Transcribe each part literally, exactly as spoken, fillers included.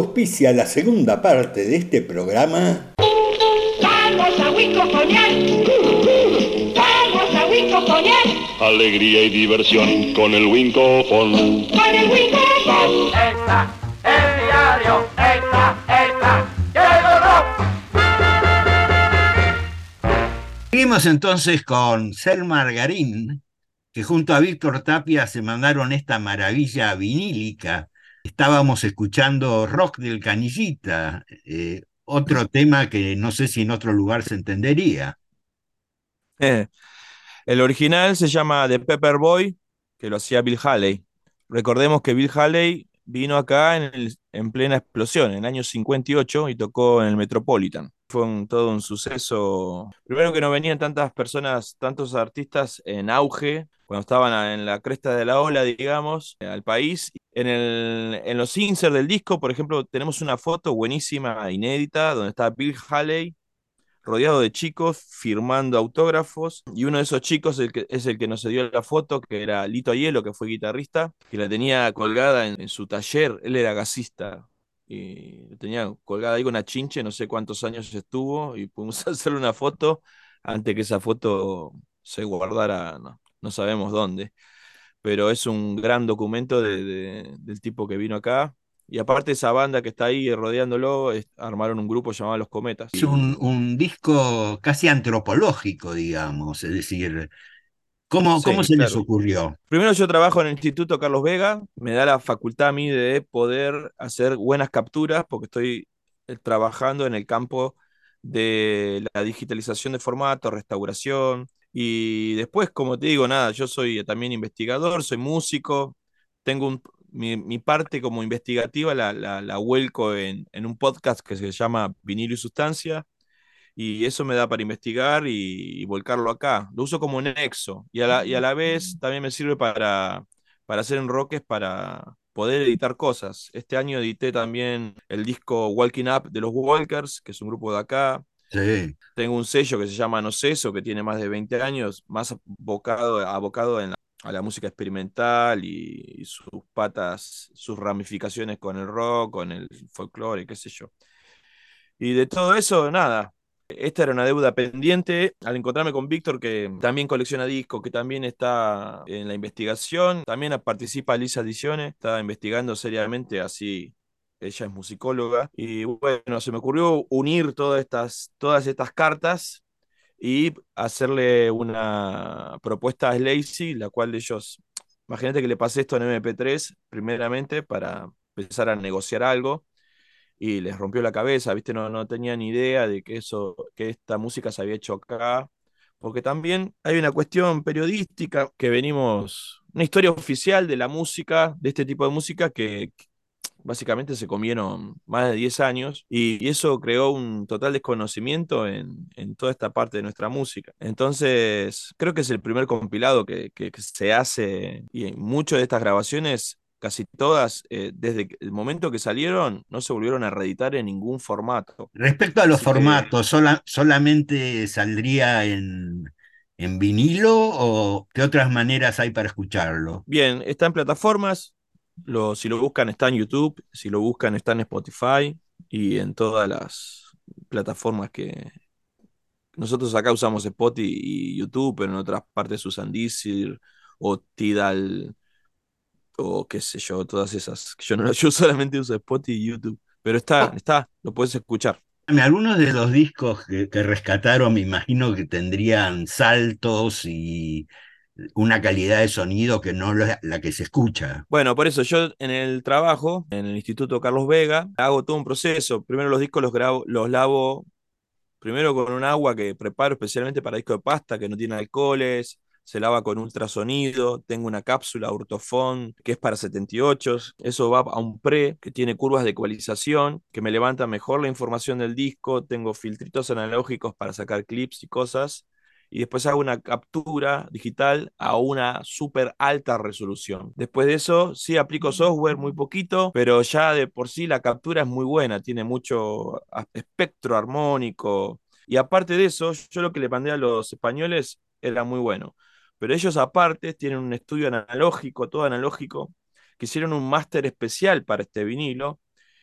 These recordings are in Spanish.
auspicia la segunda parte de este programa. Vamos a Huico Coñac. Vamos a Huico Coñac. Alegría y diversión con el Wincofon. Con el Huico Coñac. Extra, el diario, extra, extra, llegó. Seguimos entonces con Ser Margarín, que junto a Víctor Tapia se mandaron esta maravilla vinílica. Estábamos escuchando Rock del Canillita, eh, otro tema que no sé si en otro lugar se entendería. Eh, el original se llama The Pepper Boy, que lo hacía Bill Haley. Recordemos que Bill Haley vino acá en, el, en plena explosión, en el año cincuenta y ocho, y tocó en el Metropolitan. Fue un, todo un suceso. Primero que no venían tantas personas, tantos artistas en auge, cuando estaban en la cresta de la ola, digamos, al país. En, el, en los inserts del disco, por ejemplo, tenemos una foto buenísima, inédita, donde está Bill Haley rodeado de chicos firmando autógrafos, y uno de esos chicos el que, es el que nos dio la foto, que era Lito Aiello, que fue guitarrista, que la tenía colgada en, en su taller. Él era gasista y la tenía colgada ahí con una chinche, no sé cuántos años estuvo, y pudimos hacerle una foto antes que esa foto se guardara, no, no sabemos dónde, pero es un gran documento de, de, del tipo que vino acá. Y aparte esa banda que está ahí rodeándolo, es, armaron un grupo llamado Los Cometas. Es un, un disco casi antropológico, digamos, es decir, ¿cómo, cómo Sí, se les claro. ocurrió? Primero, yo trabajo en el Instituto Carlos Vega, me da la facultad a mí de poder hacer buenas capturas, porque estoy eh, trabajando en el campo de la digitalización de formatos, restauración, y después, como te digo, nada, yo soy también investigador, soy músico, tengo un, mi, mi parte como investigativa la, la, la vuelco en, en un podcast que se llama Vinilo y Sustancia, y eso me da para investigar y, y volcarlo acá. Lo uso como nexo, y a la, y a la vez también me sirve para, para hacer enroques, para poder editar cosas. Este año edité también el disco Walking Up de los Walkers, que es un grupo de acá. Sí. Tengo un sello que se llama No Ceso, que tiene más de veinte años, más abocado, abocado en la, a la música experimental y, y sus patas, sus ramificaciones con el rock, con el folclore, qué sé yo. Y de todo eso, nada. Esta era una deuda pendiente. Al encontrarme con Víctor, que también colecciona discos, que también está en la investigación, también participa Lisa Ediciones, está investigando seriamente, así ella es musicóloga. Y bueno, se me ocurrió unir todas estas, todas estas cartas y hacerle una propuesta a Slazy, la cual ellos, imagínate que le pasé esto en M P tres primeramente para empezar a negociar algo, y les rompió la cabeza, ¿viste? No, no tenían ni idea de que eso, que esta música se había hecho acá, porque también hay una cuestión periodística que venimos, una historia oficial de la música, de este tipo de música, que básicamente se comieron más de diez años, y, y eso creó un total desconocimiento en, en toda esta parte de nuestra música. Entonces, creo que es el primer compilado que, que, que se hace, y en muchas de estas grabaciones, casi todas, eh, desde el momento que salieron, no se volvieron a reeditar en ningún formato. Respecto a los Así que, formatos, ¿sola, solamente saldría en, en vinilo o qué otras maneras hay para escucharlo? bien, está en plataformas, lo, si lo buscan está en YouTube, si lo buscan está en Spotify y en todas las plataformas que, nosotros acá usamos Spotify y YouTube, pero en otras partes usan Deezer o Tidal o qué sé yo, todas esas. Yo, no, yo solamente uso Spotify y YouTube, pero está, está, lo puedes escuchar. Algunos de los discos que, que rescataron me imagino que tendrían saltos y una calidad de sonido que no la, la que se escucha. Bueno, por eso yo en el trabajo, en el Instituto Carlos Vega, hago todo un proceso. Primero los discos los grabo, los lavo primero con un agua que preparo especialmente para disco de pasta, que no tiene alcoholes, se lava con ultrasonido, tengo una cápsula Ortofon que es para setenta y ocho, eso va a un pre que tiene curvas de ecualización, que me levanta mejor la información del disco, tengo filtritos analógicos para sacar clips y cosas, y después hago una captura digital a una súper alta resolución. Después de eso, sí aplico software muy poquito, pero ya de por sí la captura es muy buena, tiene mucho espectro armónico. Y aparte de eso, yo lo que le mandé a los españoles era muy bueno. Pero ellos aparte tienen un estudio analógico, todo analógico, que hicieron un máster especial para este vinilo,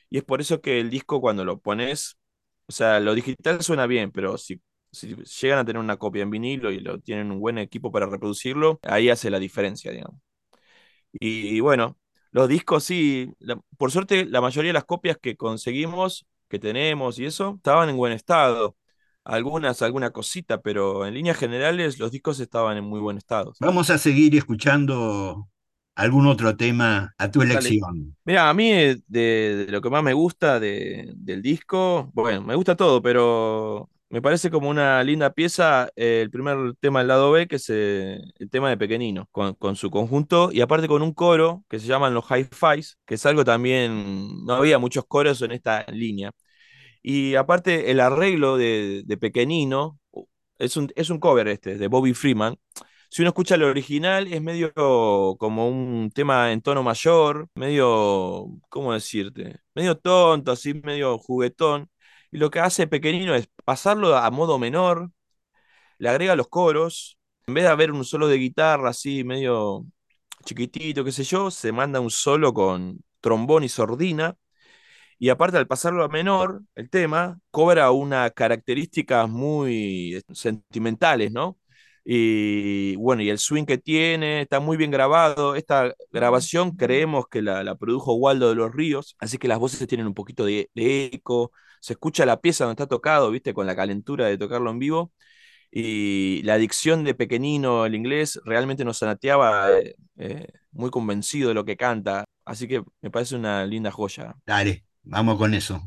y es por eso que el disco cuando lo pones, o sea, lo digital suena bien, pero si, si llegan a tener una copia en vinilo y lo tienen un buen equipo para reproducirlo, ahí hace la diferencia, digamos. Y, y bueno, los discos sí, la- por suerte la mayoría de las copias que conseguimos, que tenemos y eso, estaban en buen estado. Algunas, alguna cosita, pero en líneas generales los discos estaban en muy buen estado. Vamos a seguir escuchando algún otro tema a tu Dale. elección. Mira, a mí eh, de, de lo que más me gusta de- del disco, bueno, me gusta todo, pero me parece como una linda pieza eh, el primer tema del lado B, que es eh, el tema de Pequeñino, con, con su conjunto y aparte con un coro que se llaman los hi-fis, que es algo también, no había muchos coros en esta línea. Y aparte el arreglo de, de Pequeñino, es un, es un cover este, de Bobby Freeman. Si uno escucha el original, es medio como un tema en tono mayor, medio, ¿cómo decirte? Medio tonto, así, medio juguetón. Y lo que hace Pequeñino es pasarlo a modo menor, le agrega los coros, en vez de haber un solo de guitarra así, medio chiquitito, qué sé yo, se manda un solo con trombón y sordina y aparte, al pasarlo a menor, el tema cobra unas características muy eh, sentimentales, ¿no? Y bueno, y el swing que tiene está muy bien grabado. Esta grabación creemos que la, la produjo Waldo de los Ríos, así que las voces tienen un poquito de, de eco. Se escucha la pieza donde está tocado, ¿viste? Con la calentura de tocarlo en vivo. Y la dicción de Pequeñino, el inglés, realmente nos sanateaba, eh, eh, muy convencido de lo que canta. Así que me parece una linda joya. Dale, vamos con eso.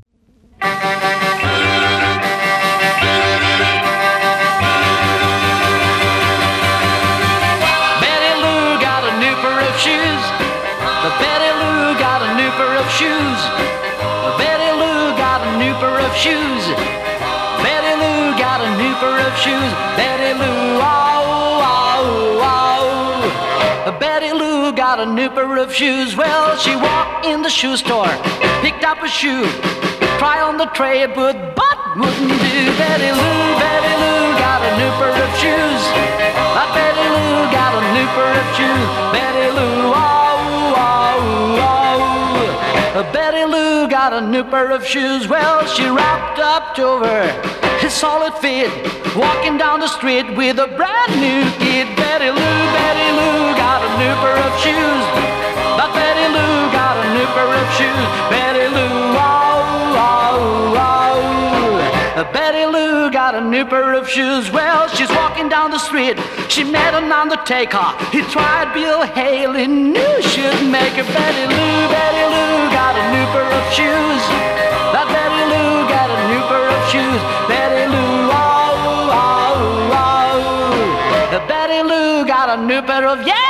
Betty Lou got a new pair of shoes. Betty Lou got a new pair of shoes. Betty Lou got a new pair of shoes. Betty Lou got a new pair of shoes. Betty Lou, oh, oh, oh. Betty Lou got a new pair of shoes. Well, she walked in the shoe store, picked up a shoe, tried on the tray, but but wouldn't do. Betty Lou, Betty Lou got a new pair of shoes. Uh, Betty Lou got a new pair of shoes. Betty Lou, oh, oh, oh. Uh, Betty Lou got a new pair of shoes. Well, she wrapped up over his solid fit, walking down the street with a brand new kid. Betty Lou, Betty Lou got a new pair of shoes. But Betty Lou got a new pair of shoes. Betty Lou, oh, oh, oh. Betty Lou got a new pair of shoes. Well, she's walking down the street. She met an undertaker. He tried Bill Haley, knew she'd make her. Betty Lou, Betty Lou got a new pair of shoes. That Betty Lou got a new pair of shoes. Betty Lou, oh, oh, oh. Betty Lou got a new pair of, yeah!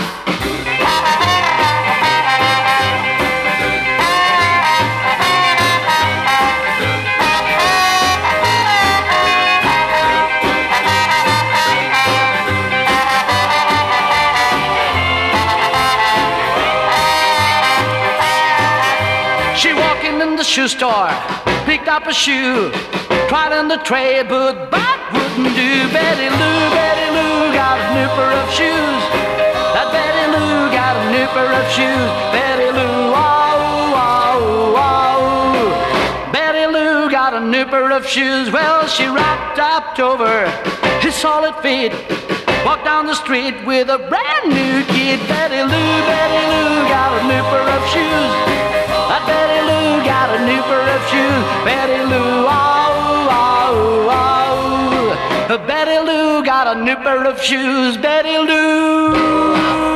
She walked in the shoe store, picked up a shoe, tried on the tray, but that wouldn't do. Betty Lou, Betty Lou got a new pair of shoes. That Betty Lou got a new pair of shoes. Betty Lou, oh, oh, oh. Betty Lou got a new pair of shoes. Well, she wrapped up over his solid feet, walked down the street with a brand new kid. Betty Lou, Betty Lou got a new pair of shoes. That Betty Lou got a new pair of shoes. Betty Lou, oh, oh, oh. Betty Lou got a new pair of shoes. Betty Lou.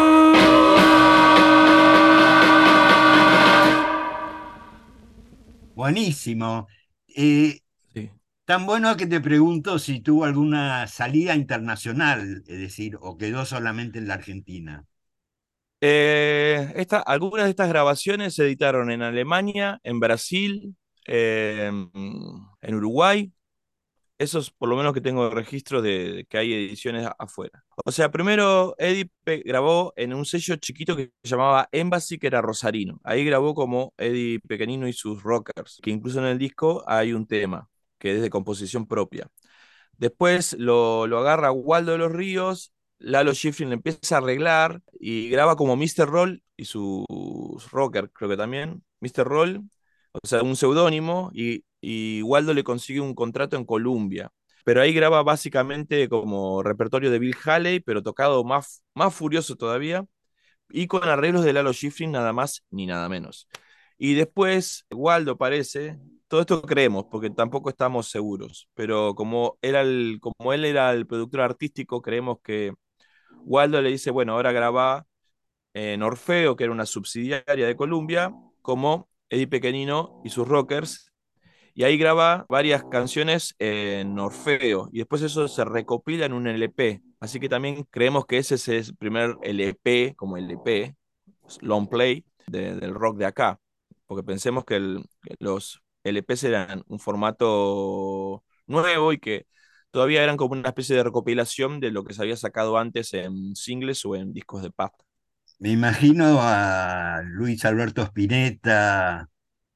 Buenísimo. Eh, Sí. Tan bueno que te pregunto si tuvo alguna salida internacional, es decir, o quedó solamente en la Argentina. Eh, esta- algunas de estas grabaciones se editaron en Alemania, en Brasil, eh, en Uruguay. Esos por lo menos que tengo registro de, de que hay ediciones a- afuera. O sea, primero Eddie pe- grabó en un sello chiquito que se llamaba Embassy, que era rosarino. Ahí grabó como Eddie Pequeñino y sus Rockers, que incluso en el disco hay un tema que es de composición propia. Después lo, lo agarra Waldo de los Ríos, Lalo Schifrin le empieza a arreglar y graba como míster Roll y sus Rockers, creo que también, míster Roll, o sea, un seudónimo, y, y Waldo le consigue un contrato en Columbia. Pero ahí graba básicamente como repertorio de Bill Haley, pero tocado más, más furioso todavía, y con arreglos de Lalo Schifrin, nada más ni nada menos. Y después, Waldo parece, todo esto creemos, porque tampoco estamos seguros, pero como, era el, como él era el productor artístico, creemos que Waldo le dice, bueno, ahora graba en Orfeo, que era una subsidiaria de Columbia, como Eddie Pequenino y sus Rockers, y ahí graba varias canciones en Orfeo, y después eso se recopila en un L P. Así que también creemos que ese es el primer L P, como L P, long play, de, del rock de acá. Porque pensemos que, el, que los L Ps eran un formato nuevo y que todavía eran como una especie de recopilación de lo que se había sacado antes en singles o en discos de pasta. Me imagino a Luis Alberto Spinetta,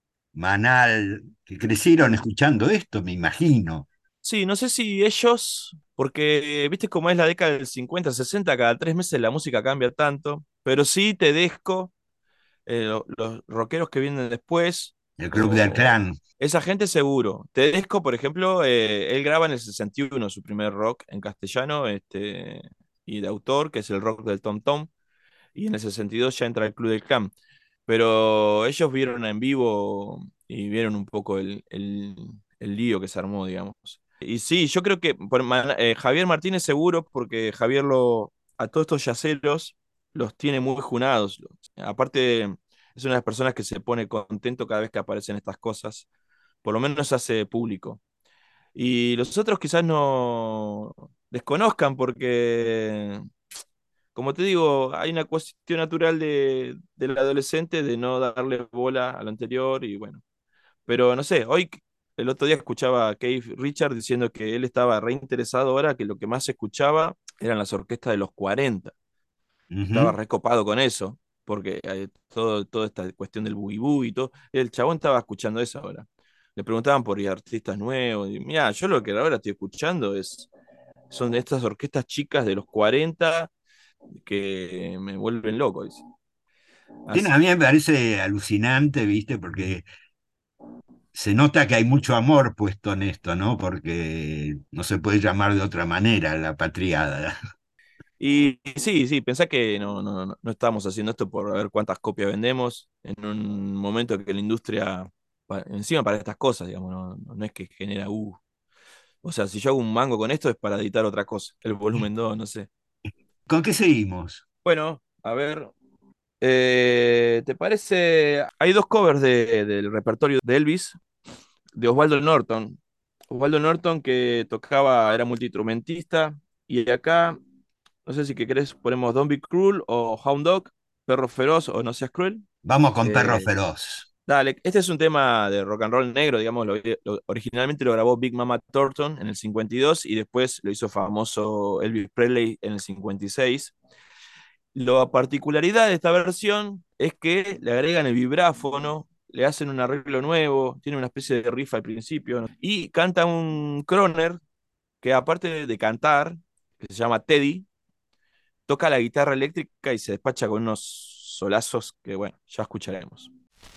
Manal, que crecieron escuchando esto, me imagino. Sí, no sé si ellos, porque viste cómo es la década del cincuenta, sesenta, cada tres meses la música cambia tanto, pero sí Tedesco, eh, lo- los rockeros que vienen después, El Club del o Clan. esa gente seguro. Tedesco, por ejemplo, eh, él graba en el sesenta y uno su primer rock en castellano, este, y de autor, que es el rock del Tom Tom, y en el sesenta y dos ya entra el Club del Clan. Pero ellos vieron en vivo y vieron un poco el, el- el lío que se armó, digamos. Y sí, yo creo que por Ma- eh, Javier Martínez seguro, porque Javier lo, a todos estos yaceros los tiene muy junados. Aparte, es una de las personas que se pone contento cada vez que aparecen estas cosas, por lo menos hace público. Y los otros quizás no desconozcan porque, como te digo, hay una cuestión natural de, del adolescente de no darle bola a lo anterior y bueno. Pero no sé, hoy, el otro día escuchaba a Keith Richard diciendo que él estaba reinteresado ahora, que lo que más escuchaba eran las orquestas de los cuarenta. Estaba Ujú. recopado con eso, porque eh, todo, toda esta cuestión del boogie boogie y todo, el chabón estaba escuchando eso ahora. Le preguntaban por artistas nuevos, y mira, yo lo que ahora estoy escuchando es, son estas orquestas chicas de los cuarenta que me vuelven loco, dice. Sí, Así- a mí me parece alucinante, ¿viste? Porque se nota que hay mucho amor puesto en esto, ¿no? Porque no se puede llamar de otra manera la patriada. Y, y sí, sí, pensá que no, no, no, no estamos haciendo esto por ver cuántas copias vendemos en un momento que la industria, pa- encima para estas cosas, digamos, no, no no es que genera, uh, o sea, si yo hago un mango con esto es para editar otra cosa, el volumen dos, no sé. ¿Con qué seguimos? Bueno, a ver, eh, ¿te parece? Hay dos covers de- del repertorio de Elvis, de Osvaldo Norton. Osvaldo Norton que tocaba, era multiinstrumentista, y acá, no sé si que querés, ponemos Don't Be Cruel o Hound Dog, Perro Feroz o No Seas Cruel. Vamos con Perro Eh, Feroz. Dale, este es un tema de rock and roll negro, digamos, lo- lo- originalmente lo grabó Big Mama Thornton en el cincuenta y dos y después lo hizo famoso Elvis Presley en el cincuenta y seis. La particularidad de esta versión es que le agregan el vibráfono, le hacen un arreglo nuevo, tiene una especie de riff al principio, ¿no? Y canta un croner que aparte de, de cantar, que se llama Teddy, toca la guitarra eléctrica y se despacha con unos solazos que, bueno, ya escucharemos.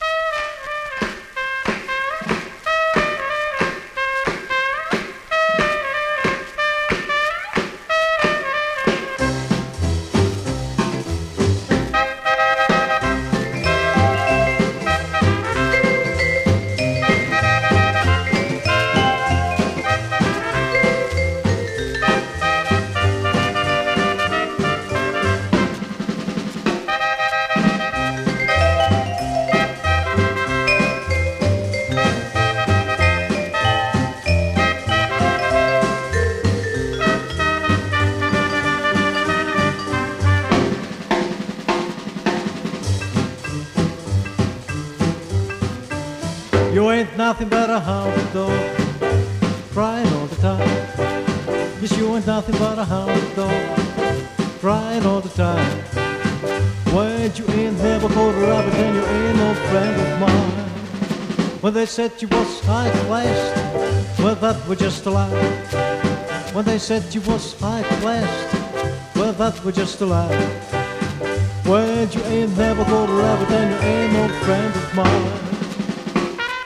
You ain't nothing but a hound dog, crying all the time. Yes, you ain't nothing but a hound dog, crying all the time. When you ain't never caught a rabbit, then you ain't no friend of mine. When they said you was high class, well that was just a lie. When they said you was high class, well that was just a lie. When you ain't never caught a rabbit, then you ain't no friend of mine.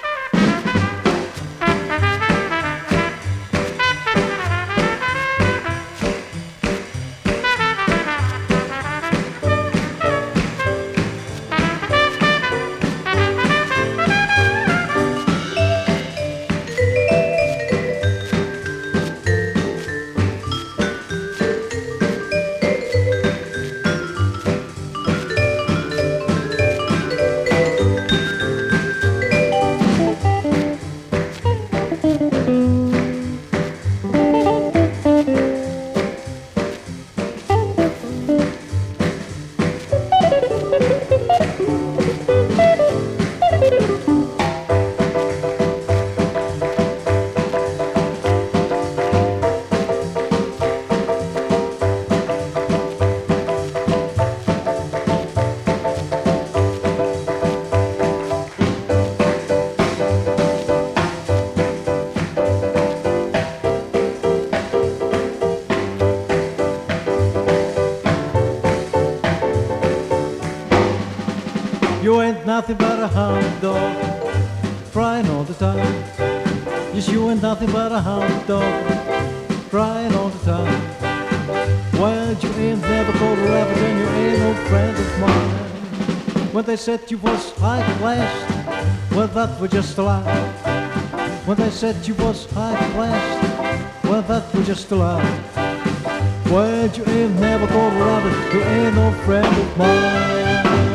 nothing but a hound dog, crying all the time. Yes, you ain't nothing but a hound dog, crying all the time. Well, you ain't never called a rabbit and you ain't no friend of mine. When they said you was high class, well, that was just a lie. When they said you was high class, well, that was just a lie. Well, you ain't never called a rabbit, you ain't no friend of mine.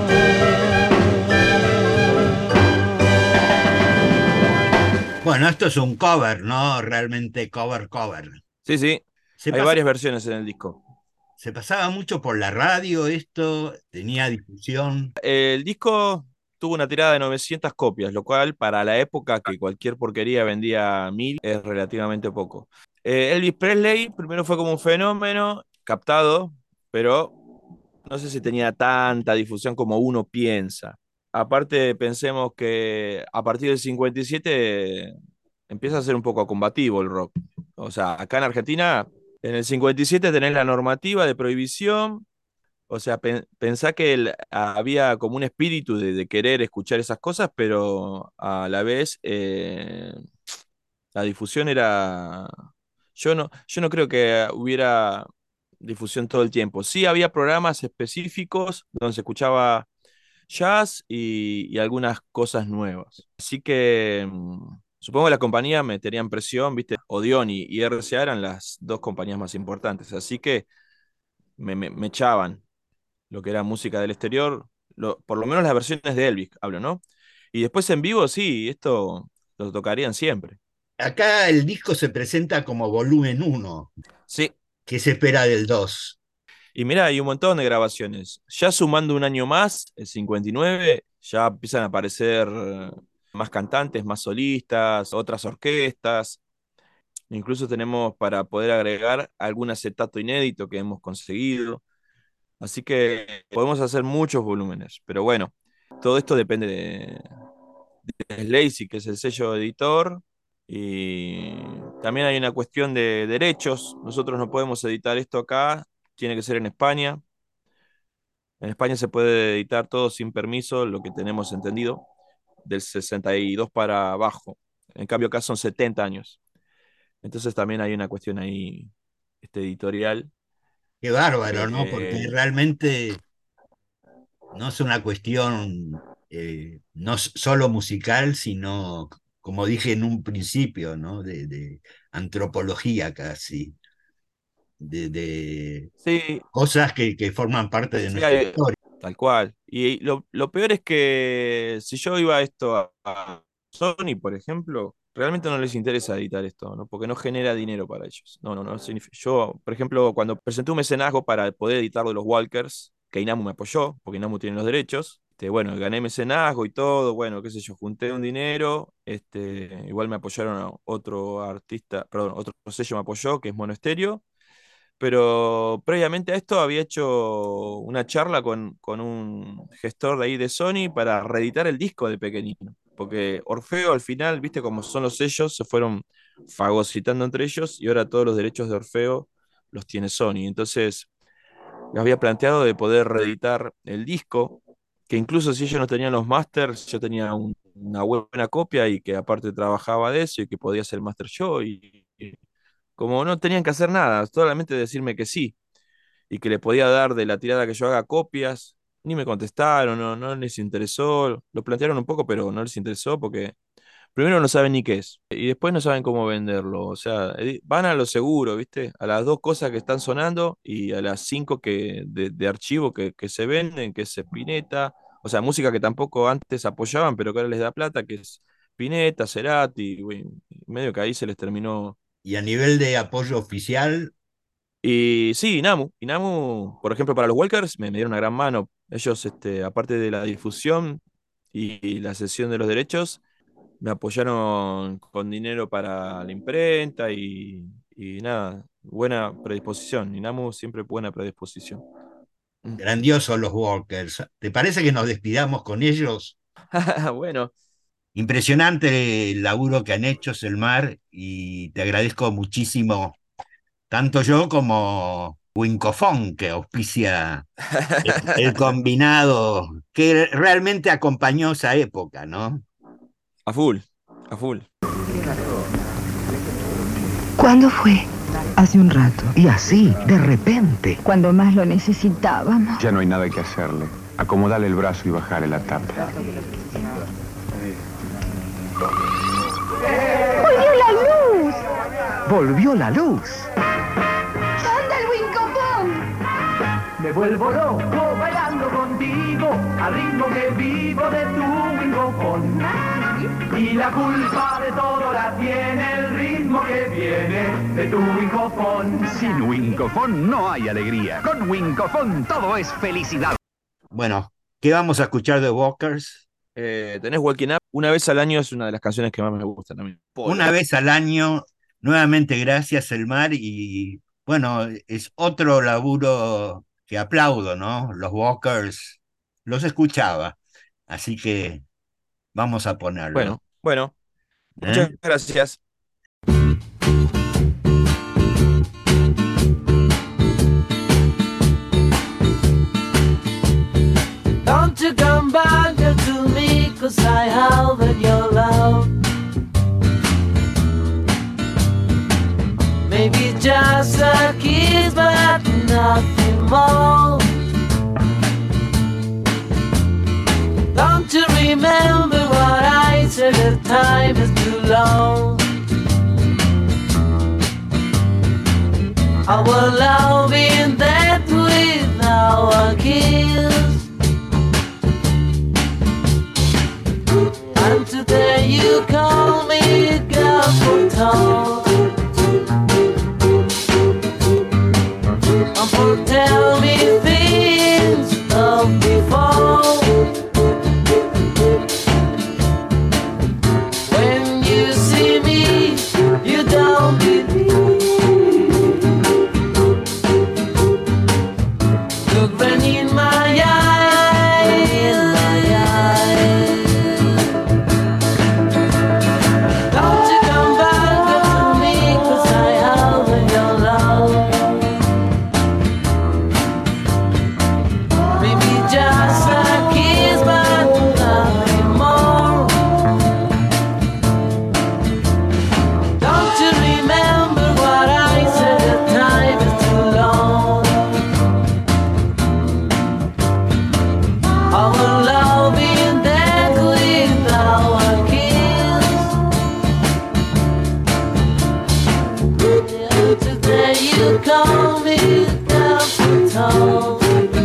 Bueno, esto es un cover, ¿no? Realmente cover, cover. Sí, sí. Se Hay pasa- varias versiones en el disco. Se pasaba mucho por la radio esto, tenía difusión. El disco tuvo una tirada de novecientas copias, lo cual para la época que cualquier porquería vendía mil es relativamente poco. Eh, Elvis Presley primero fue como un fenómeno captado, pero no sé si tenía tanta difusión como uno piensa. Aparte, pensemos que a partir del cincuenta y siete empieza a ser un poco combativo el rock. O sea, acá en Argentina, en el cincuenta y siete tenés la normativa de prohibición. O sea, pen- pensá que el- había como un espíritu de, de querer escuchar esas cosas, pero a la vez eh, la difusión era... Yo no, yo no creo que hubiera difusión todo el tiempo. Sí había programas específicos donde se escuchaba jazz y, y algunas cosas nuevas. Así que mm, supongo que la compañía meterían presión, ¿viste? Odeon y, y R C A eran las dos compañías más importantes. Así que me, me, me echaban lo que era música del exterior, lo- por lo menos las versiones de Elvis, hablo, ¿no? Y después en vivo, sí, esto lo tocarían siempre. Acá el disco se presenta como volumen uno. Sí, ¿Qué se espera del dos? y mirá, hay un montón de grabaciones. Ya sumando un año más, el cincuenta y nueve, ya empiezan a aparecer eh, más cantantes, más solistas, otras orquestas. Incluso tenemos para poder agregar algún acetato inédito que hemos conseguido. Así que podemos hacer muchos volúmenes. Pero bueno, todo esto depende de, de Slazy, que es el sello editor. Y también hay una cuestión de derechos. Nosotros no podemos editar esto acá, tiene que ser en España. En España se puede editar todo sin permiso, lo que tenemos entendido, del sesenta y dos para abajo. En cambio, acá son setenta años. Entonces también hay una cuestión ahí este, editorial. Qué bárbaro, ¿no? Porque Eh, realmente no es una cuestión eh, no s- solo musical, sino, como dije en un principio, ¿no? De, de antropología casi, de, de sí, cosas que, que forman parte de sí, nuestra hay- historia. tal cual. Y lo, lo peor es que si yo iba a esto a, a Sony, por ejemplo, realmente no les interesa editar esto, ¿no? Porque no genera dinero para ellos. No, no, no. signifi- Yo, por ejemplo, cuando presenté un mecenazgo para poder editar de los Walkers, que Inamu me apoyó, porque Inamu tiene los derechos. Este, bueno, gané mecenazgo y todo, bueno, qué sé yo, junté un dinero, este, igual me apoyaron a otro artista, perdón, otro sello me apoyó, que es Mono Estéreo, pero previamente a esto había hecho una charla con, con un gestor de ahí de Sony para reeditar el disco de Pequeñino, porque Orfeo al final, viste cómo son los sellos, se fueron fagocitando entre ellos y ahora todos los derechos de Orfeo los tiene Sony. Entonces, les había planteado de poder reeditar el disco, que incluso si ellos no tenían los masters, yo tenía un- una buena copia y que aparte trabajaba de eso y que podía hacer master yo y, y como no tenían que hacer nada, solamente decirme que sí y que le podía dar de la tirada que yo haga copias, ni me contestaron, no, no les interesó, lo plantearon un poco, pero no les interesó porque primero no saben ni qué es y después no saben cómo venderlo. O sea, edi- van a lo seguro, ¿viste? A las dos cosas que están sonando y a las cinco que, de, de archivo que, que se venden, que es Spinetta, o sea, música que tampoco antes apoyaban, pero que ahora les da plata, que es Spinetta, Cerati, güey, medio que ahí se les terminó. Y a nivel de apoyo oficial, Y sí, Inamu. Inamu, por ejemplo, para los Walkers me, me dieron una gran mano. Ellos, este, aparte de la difusión y, y la cesión de los derechos, me apoyaron con dinero para la imprenta y, y nada, buena predisposición. Inamu siempre buena predisposición. Mm. grandiosos los Walkers. ¿Te parece que nos despidamos con ellos? Bueno, Impresionante el laburo que han hecho, Selmar, y te agradezco muchísimo, tanto yo como Winkofon, que auspicia el, el combinado, que realmente acompañó esa época, ¿no? A full, a full. ¿Cuándo fue? Hace un rato. Y así, de repente. Cuando más lo necesitábamos. Ya no hay nada que hacerle. Acomodarle el brazo y bajarle la tapa. ¡Volvió la luz! ¡Volvió la luz! ¡Anda el Winkofon! Me vuelvo loco bailando contigo, al ritmo que vivo de tu Winkofon. Y la culpa de todo la tiene el ritmo que viene de tu Winkofon. Sin Winkofon no hay alegría. Con Winkofon todo es felicidad. Bueno, ¿qué vamos a escuchar de Walkers? Eh, tenés Walking Up. Una vez al año es una de las canciones que más me gustan a mí. Una vez al año, nuevamente gracias, Elmar, y bueno, es otro laburo que aplaudo, ¿no? Los Walkers los escuchaba, así que vamos a ponerlo. Bueno, bueno, ¿Eh? Muchas gracias. Don't you come back to me, 'cause I have your love. Maybe just a kiss, but nothing more. Don't you remember what I said, the time is too long. Our love in that without a kiss. And today you call me girl for talk. And for tell me things of before. When you see me, you don't believe. Look right in my eyes, in my eyes. Don't you come back to me, 'cause I have your love. Maybe just a kiss, but nothing more. Don't you remember what I said, the time is too long. Our love in that without a kiss. Today you call me down for talk.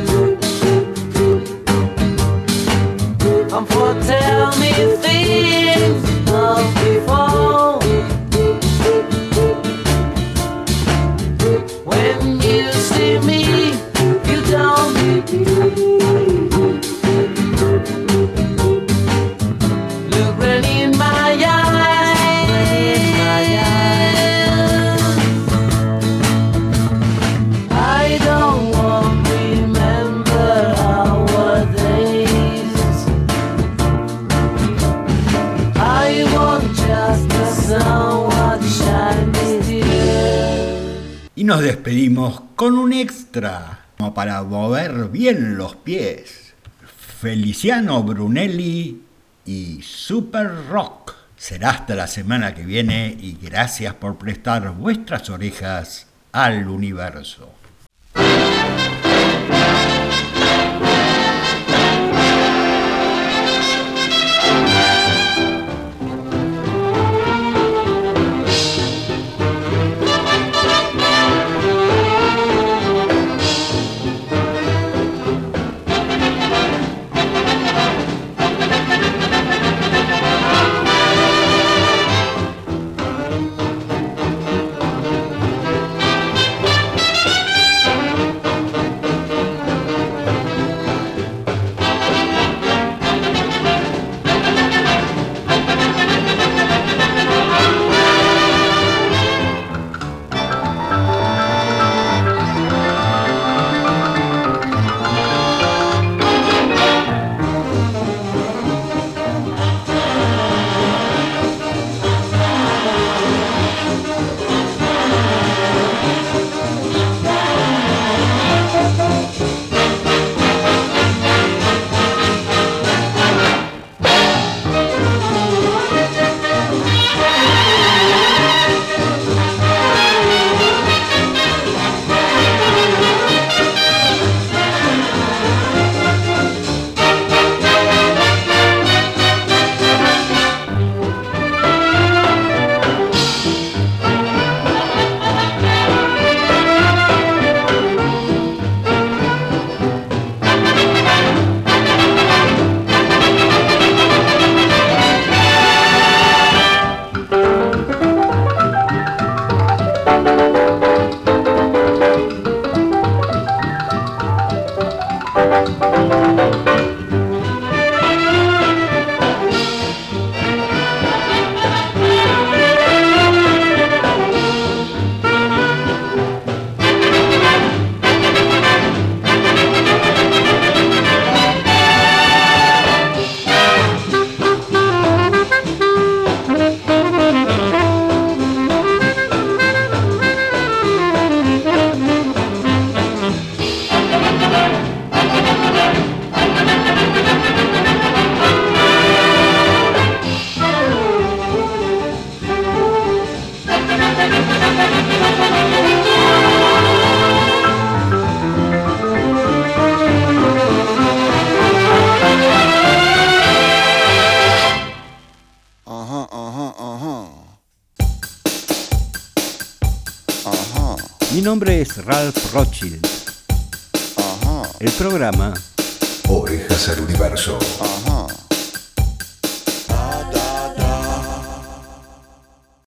And for tell me things of before. When you see me, you don't believe. Look right in my eyes. I don't want to remember our days. I want just the sun what shines still. Y nos despedimos con un extra, como para mover bien los pies. Feliciano Brunelli y Super Rock. Será hasta la semana que viene y gracias por prestar vuestras orejas al universo. Ajá, ajá, ajá. Ajá. Mi nombre es Ralph Rothschild. Ajá. El programa Orejas al Universo. Ajá.